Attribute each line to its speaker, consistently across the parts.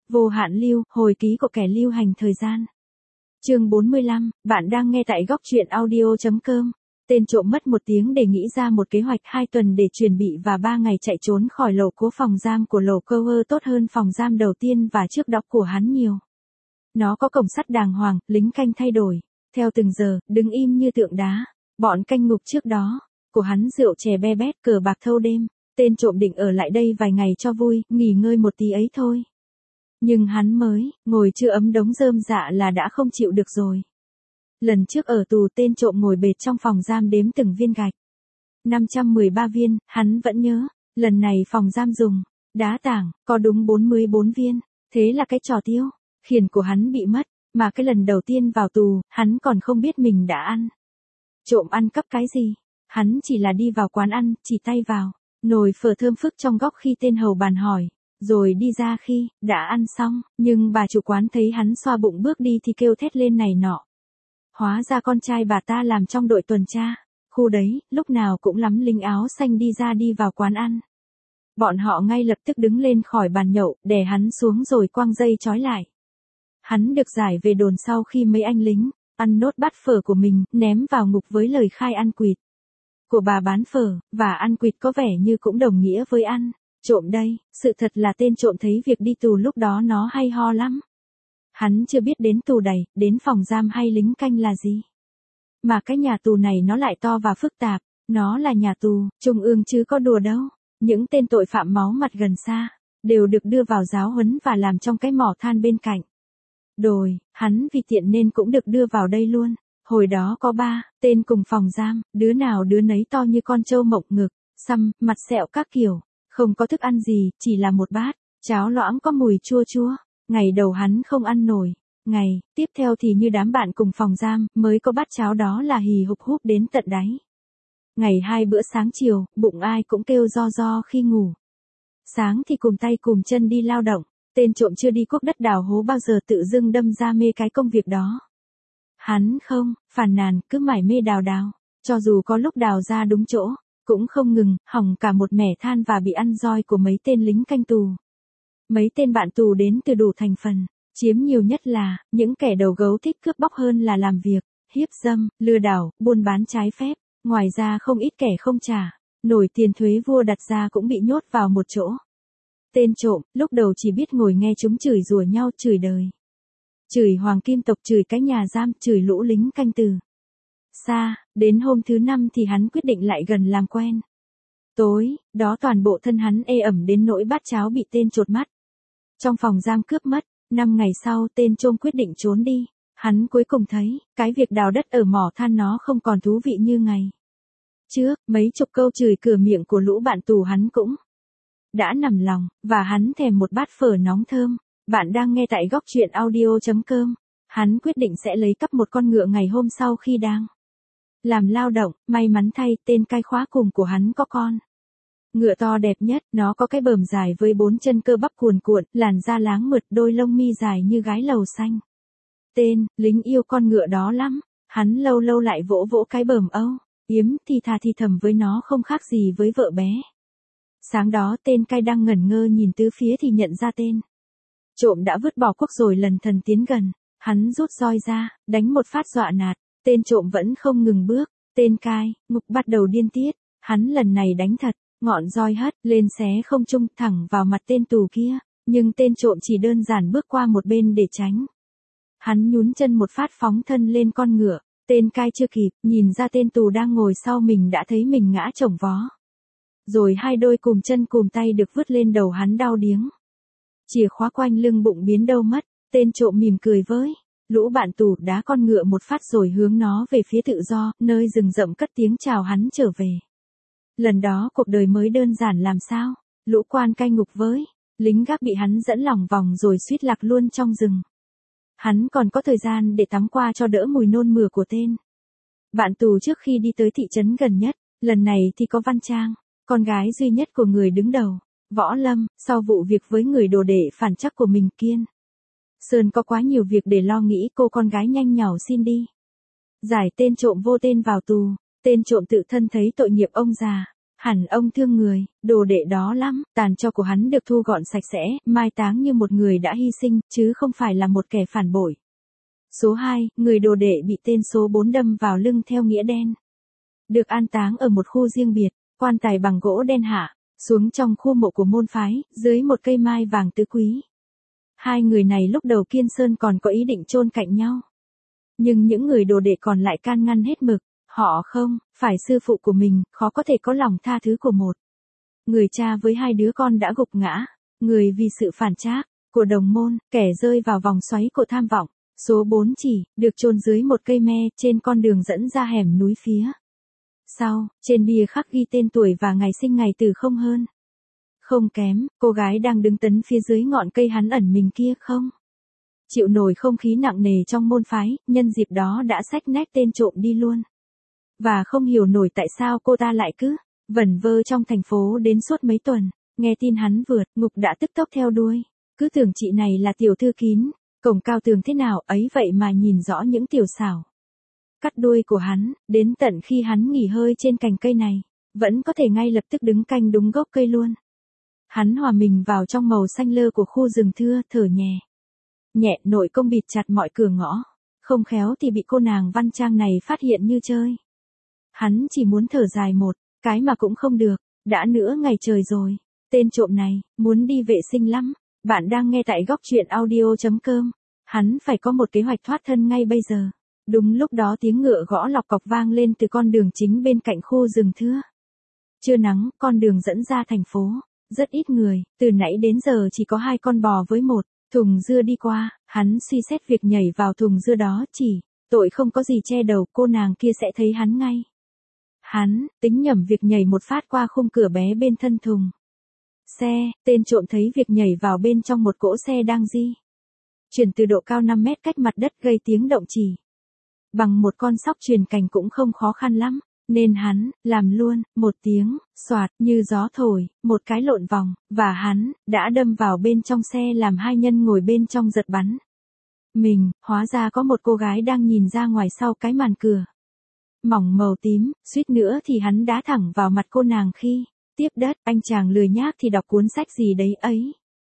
Speaker 1: Vô hạn lưu, hồi ký của kẻ lưu hành thời gian. Chương 45, bạn đang nghe tại góc truyện audio.com. Tên trộm mất 1 tiếng để nghĩ ra một kế hoạch 2 tuần để chuẩn bị và 3 ngày chạy trốn khỏi lỗ cố phòng giam của lỗ Cower tốt hơn phòng giam đầu tiên và trước đó của hắn nhiều. Nó có cổng sắt đàng hoàng, lính canh thay đổi, theo từng giờ, đứng im như tượng đá. Bọn canh ngục trước đó, của hắn rượu chè be bét cờ bạc thâu đêm. Tên trộm định ở lại đây vài ngày cho vui, nghỉ ngơi một tí ấy thôi. Nhưng hắn mới, ngồi chưa ấm đống rơm dạ là đã không chịu được rồi. Lần trước ở tù tên trộm ngồi bệt trong phòng giam đếm từng viên gạch. 513 viên, hắn vẫn nhớ, lần này phòng giam dùng, đá tảng, có đúng 44 viên, thế là cái trò tiêu, khiển của hắn bị mất, mà cái lần đầu tiên vào tù, hắn còn không biết mình đã ăn. Trộm ăn cắp cái gì? Hắn chỉ là đi vào quán ăn, chỉ tay vào, nồi phở thơm phức trong góc khi tên hầu bàn hỏi. Rồi đi ra khi, đã ăn xong, nhưng bà chủ quán thấy hắn xoa bụng bước đi thì kêu thét lên này nọ. Hóa ra con trai bà ta làm trong đội tuần tra, khu đấy, lúc nào cũng lắm lính áo xanh đi ra đi vào quán ăn. Bọn họ ngay lập tức đứng lên khỏi bàn nhậu, đè hắn xuống rồi quăng dây trói lại. Hắn được giải về đồn sau khi mấy anh lính, ăn nốt bát phở của mình, ném vào ngục với lời khai ăn quỵt. Của bà bán phở, và ăn quỵt có vẻ như cũng đồng nghĩa với ăn. Trộm đây, sự thật là tên trộm thấy việc đi tù lúc đó nó hay ho lắm. Hắn chưa biết đến tù đầy, đến phòng giam hay lính canh là gì. Mà cái nhà tù này nó lại to và phức tạp, nó là nhà tù, trung ương chứ có đùa đâu. Những tên tội phạm máu mặt gần xa, đều được đưa vào giáo huấn và làm trong cái mỏ than bên cạnh. Đồi, hắn vì tiện nên cũng được đưa vào đây luôn. Hồi đó có 3 tên cùng phòng giam, đứa nào đứa nấy to như con trâu mộng ngực, xăm, mặt sẹo các kiểu. Không có thức ăn gì, chỉ là một bát, cháo loãng có mùi chua chua. Ngày đầu hắn không ăn nổi. Ngày, tiếp theo thì như đám bạn cùng phòng giam, mới có bát cháo đó là hì hục húp đến tận đáy. Ngày 2 bữa sáng chiều, bụng ai cũng kêu ro ro khi ngủ. Sáng thì cùng tay cùng chân đi lao động, tên trộm chưa đi cuốc đất đào hố bao giờ tự dưng đâm ra mê cái công việc đó. Hắn không, phàn nàn, cứ mải mê đào, cho dù có lúc đào ra đúng chỗ. Cũng không ngừng, hỏng cả một mẻ than và bị ăn roi của mấy tên lính canh tù. Mấy tên bạn tù đến từ đủ thành phần, chiếm nhiều nhất là, những kẻ đầu gấu thích cướp bóc hơn là làm việc, hiếp dâm, lừa đảo, buôn bán trái phép, ngoài ra không ít kẻ không trả, nổi tiền thuế vua đặt ra cũng bị nhốt vào một chỗ. Tên trộm, lúc đầu chỉ biết ngồi nghe chúng chửi rủa nhau chửi đời. Chửi hoàng kim tộc, chửi cái nhà giam, chửi lũ lính canh từ xa, đến hôm thứ 5 thì hắn quyết định lại gần làm quen. Tối, đó toàn bộ thân hắn ê ẩm đến nỗi bát cháo bị tên chột mắt. Trong phòng giam cướp mất, 5 ngày sau tên trộm quyết định trốn đi. Hắn cuối cùng thấy, cái việc đào đất ở mỏ than nó không còn thú vị như ngày trước, mấy chục câu chửi cửa miệng của lũ bạn tù hắn cũng đã nằm lòng, và hắn thèm một bát phở nóng thơm. Bạn đang nghe tại góc truyện audio.com. Hắn quyết định sẽ lấy cắp một con ngựa ngày hôm sau khi đang làm lao động. May mắn thay, tên cai khóa cùng của hắn có con ngựa to đẹp nhất, nó có cái bờm dài với 4 chân cơ bắp cuồn cuộn, làn da láng mượt, đôi lông mi dài như gái lầu xanh. Tên lính yêu con ngựa đó lắm, hắn lâu lâu lại vỗ vỗ cái bờm âu yếm thì thà thì thầm với nó không khác gì với vợ bé. Sáng đó tên cai đang ngẩn ngơ nhìn tứ phía thì nhận ra tên trộm đã vứt bỏ cuốc rồi lần thần tiến gần. Hắn rút roi ra, đánh một phát dọa nạt, tên trộm vẫn không ngừng bước. Tên cai ngục bắt đầu điên tiết, hắn lần này đánh thật, ngọn roi hất lên xé không trung thẳng vào mặt tên tù kia, nhưng tên trộm chỉ đơn giản bước qua một bên để tránh. Hắn nhún chân một phát phóng thân lên con ngựa, tên cai chưa kịp nhìn ra tên tù đang ngồi sau mình đã thấy mình ngã chồng vó. Rồi 2 đôi cùm chân cùm tay được vứt lên đầu hắn đau điếng. Chìa khóa quanh lưng bụng biến đâu mất, tên trộm mỉm cười với lũ bạn tù, đá con ngựa một phát rồi hướng nó về phía tự do, nơi rừng rậm cất tiếng chào hắn trở về. Lần đó cuộc đời mới đơn giản làm sao, lũ quan cai ngục với lính gác bị hắn dẫn lòng vòng rồi suýt lạc luôn trong rừng. Hắn còn có thời gian để tắm qua cho đỡ mùi nôn mửa của tên bạn tù trước khi đi tới thị trấn gần nhất. Lần này thì có Văn Trang, con gái duy nhất của người đứng đầu Võ Lâm, sau vụ việc với người đồ đệ phản trắc của mình Kiên Sơn có quá nhiều việc để lo nghĩ, cô con gái nhanh nhảu xin đi giải tên trộm vô tên vào tù. Tên trộm tự thân thấy tội nghiệp ông già, Hẳn ông thương người, đồ đệ đó lắm, tàn tro của hắn được thu gọn sạch sẽ, mai táng như một người đã hy sinh, chứ không phải là một kẻ phản bội. Số 2, người đồ đệ bị tên số 4 đâm vào lưng theo nghĩa đen. Được an táng ở một khu riêng biệt, quan tài bằng gỗ đen hạ, xuống trong khu mộ của môn phái, dưới một cây mai vàng tứ quý. Hai người này lúc đầu Kiên Sơn còn có ý định chôn cạnh nhau. Nhưng những người đồ đệ còn lại can ngăn hết mực, họ không, phải sư phụ của mình, khó có thể có lòng tha thứ của một người cha với hai đứa con đã gục ngã, người vì sự phản trác của đồng môn, kẻ rơi vào vòng xoáy của tham vọng. Số 4 chỉ, được chôn dưới một cây me, trên con đường dẫn ra hẻm núi phía sau, trên bia khắc ghi tên tuổi và ngày sinh ngày tử không hơn không kém, cô gái đang đứng tấn phía dưới ngọn cây hắn ẩn mình kia không chịu nổi không khí nặng nề trong môn phái, nhân dịp đó đã xách nét tên trộm đi luôn. Và không hiểu nổi tại sao cô ta lại cứ vẩn vơ trong thành phố đến suốt mấy tuần, nghe tin hắn vượt ngục đã tức tốc theo đuôi, cứ tưởng chị này là tiểu thư kín, cổng cao tường thế nào ấy vậy mà nhìn rõ những tiểu xảo cắt đuôi của hắn, đến tận khi hắn nghỉ hơi trên cành cây này, vẫn có thể ngay lập tức đứng canh đúng gốc cây luôn. Hắn hòa mình vào trong màu xanh lơ của khu rừng thưa, thở nhẹ nội công bịt chặt mọi cửa ngõ, không khéo thì bị cô nàng Văn Trang này phát hiện như chơi. Hắn chỉ muốn thở dài một cái mà cũng không được, đã nửa ngày trời rồi, tên trộm này, muốn đi vệ sinh lắm. Bạn đang nghe tại góc truyện audio.com, hắn phải có một kế hoạch thoát thân ngay bây giờ. Đúng lúc đó tiếng ngựa gõ lọc cọc vang lên từ con đường chính bên cạnh khu rừng thưa. Trưa nắng, con đường dẫn ra thành phố, rất ít người, từ nãy đến giờ chỉ có 2 con bò với một thùng dưa đi qua, hắn suy xét việc nhảy vào thùng dưa đó, chỉ tội không có gì che đầu, cô nàng kia sẽ thấy hắn ngay. Hắn tính nhẩm việc nhảy một phát qua khung cửa bé bên thân thùng xe, tên trộm thấy việc nhảy vào bên trong một cỗ xe đang di chuyển từ độ cao 5 mét cách mặt đất gây tiếng động chỉ bằng một con sóc truyền cành cũng không khó khăn lắm, nên hắn làm luôn, một tiếng xoạt như gió thổi, một cái lộn vòng, và hắn đã đâm vào bên trong xe làm 2 nhân ngồi bên trong giật bắn. Mình, hóa ra có một cô gái đang nhìn ra ngoài sau cái màn cửa mỏng màu tím, suýt nữa thì hắn đá thẳng vào mặt cô nàng khi tiếp đất, anh chàng lười nhác thì đọc cuốn sách gì đấy ấy.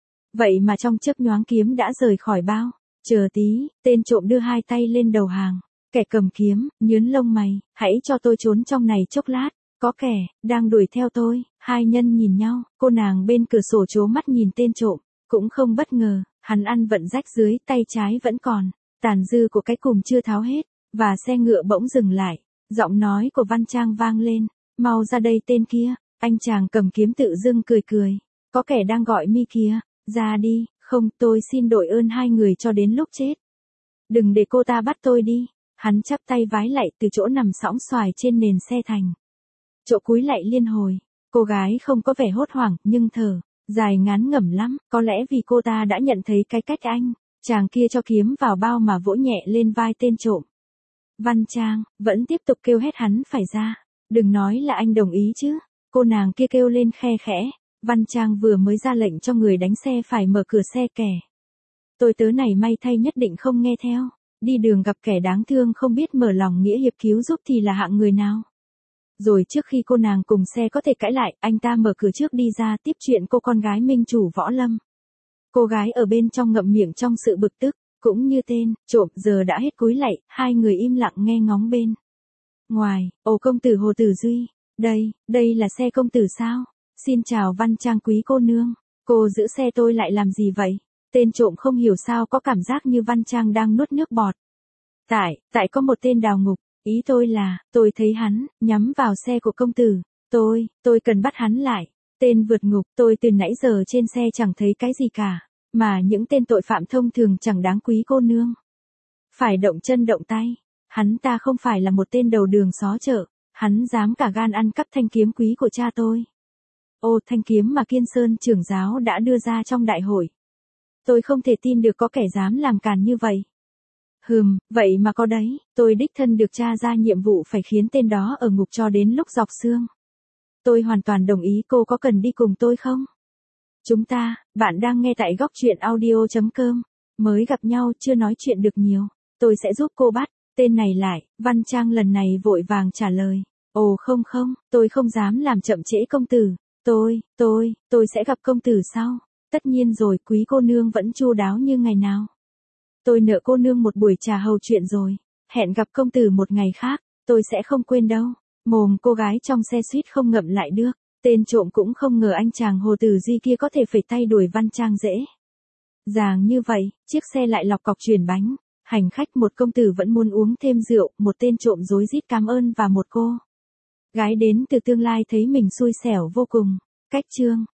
Speaker 1: Vậy mà trong chớp nhoáng kiếm đã rời khỏi bao. Chờ tí, tên trộm đưa 2 tay lên đầu hàng. Kẻ cầm kiếm, nhướng lông mày, hãy cho tôi trốn trong này chốc lát. Có kẻ đang đuổi theo tôi. 2 nhân nhìn nhau, cô nàng bên cửa sổ trố mắt nhìn tên trộm, cũng không bất ngờ, hắn ăn vận rách dưới, tay trái vẫn còn tàn dư của cái cùm chưa tháo hết, và xe ngựa bỗng dừng lại. Giọng nói của Văn Trang vang lên, mau ra đây tên kia. Anh chàng cầm kiếm tự dưng cười, có kẻ đang gọi mi kìa, ra đi, không, tôi xin đội ơn 2 người cho đến lúc chết. Đừng để cô ta bắt tôi đi. Hắn chắp tay vái lạy từ chỗ nằm sõng xoài trên nền xe thành chỗ cúi lạy liên hồi. Cô gái không có vẻ hốt hoảng, nhưng thở dài ngán ngẩm lắm, có lẽ vì cô ta đã nhận thấy cái cách anh chàng kia cho kiếm vào bao mà vỗ nhẹ lên vai tên trộm. Văn Trang vẫn tiếp tục kêu hét hắn phải ra. Đừng nói là anh đồng ý chứ. Cô nàng kia kêu lên khe khẽ. Văn Trang vừa mới ra lệnh cho người đánh xe phải mở cửa xe kẻ tôi tớ này may thay nhất định không nghe theo. Đi đường gặp kẻ đáng thương không biết mở lòng nghĩa hiệp cứu giúp thì là hạng người nào. Rồi trước khi cô nàng cùng xe có thể cãi lại, anh ta mở cửa trước đi ra tiếp chuyện cô con gái minh chủ Võ Lâm. Cô gái ở bên trong ngậm miệng trong sự bực tức, cũng như tên trộm giờ đã hết cúi lạy, 2 người im lặng nghe ngóng bên ngoài. Ồ công tử Hồ Tử Duy, đây là xe công tử sao? Xin chào Văn Trang quý cô nương, cô giữ xe tôi lại làm gì vậy? Tên trộm không hiểu sao có cảm giác như Văn Trang đang nuốt nước bọt. Tại có một tên đào ngục, ý tôi là, tôi thấy hắn nhắm vào xe của công tử, tôi cần bắt hắn lại. Tên vượt ngục, tôi từ nãy giờ trên xe chẳng thấy cái gì cả, mà những tên tội phạm thông thường chẳng đáng quý cô nương phải động chân động tay. Hắn ta không phải là một tên đầu đường xó chợ, hắn dám cả gan ăn cắp thanh kiếm quý của cha tôi. Ô, thanh kiếm mà Kiên Sơn trưởng giáo đã đưa ra trong đại hội. Tôi không thể tin được có kẻ dám làm càn như vậy. Vậy mà có đấy, tôi đích thân được cha ra nhiệm vụ phải khiến tên đó ở ngục cho đến lúc dọc xương. Tôi hoàn toàn đồng ý, cô có cần đi cùng tôi không? Bạn đang nghe tại góc truyện audio.com, mới gặp nhau chưa nói chuyện được nhiều, tôi sẽ giúp cô bắt tên này lại. Văn Trang lần này vội vàng trả lời. Ồ không không, tôi không dám làm chậm trễ công tử. Tôi sẽ gặp công tử sau. Tất nhiên rồi, quý cô nương vẫn chu đáo như ngày nào. Tôi nợ cô nương một buổi trà hầu chuyện rồi. Hẹn gặp công tử một ngày khác, tôi sẽ không quên đâu. Mồm cô gái trong xe suýt không ngậm lại được. Tên trộm cũng không ngờ anh chàng Hồ Tử Di kia có thể phẩy tay đuổi Văn Trang dễ dàng như vậy, chiếc xe lại lọc cọc chuyển bánh. Hành khách một công tử vẫn muốn uống thêm rượu, một tên trộm rối rít cảm ơn và một cô gái đến từ tương lai thấy mình xui xẻo vô cùng. Cách chương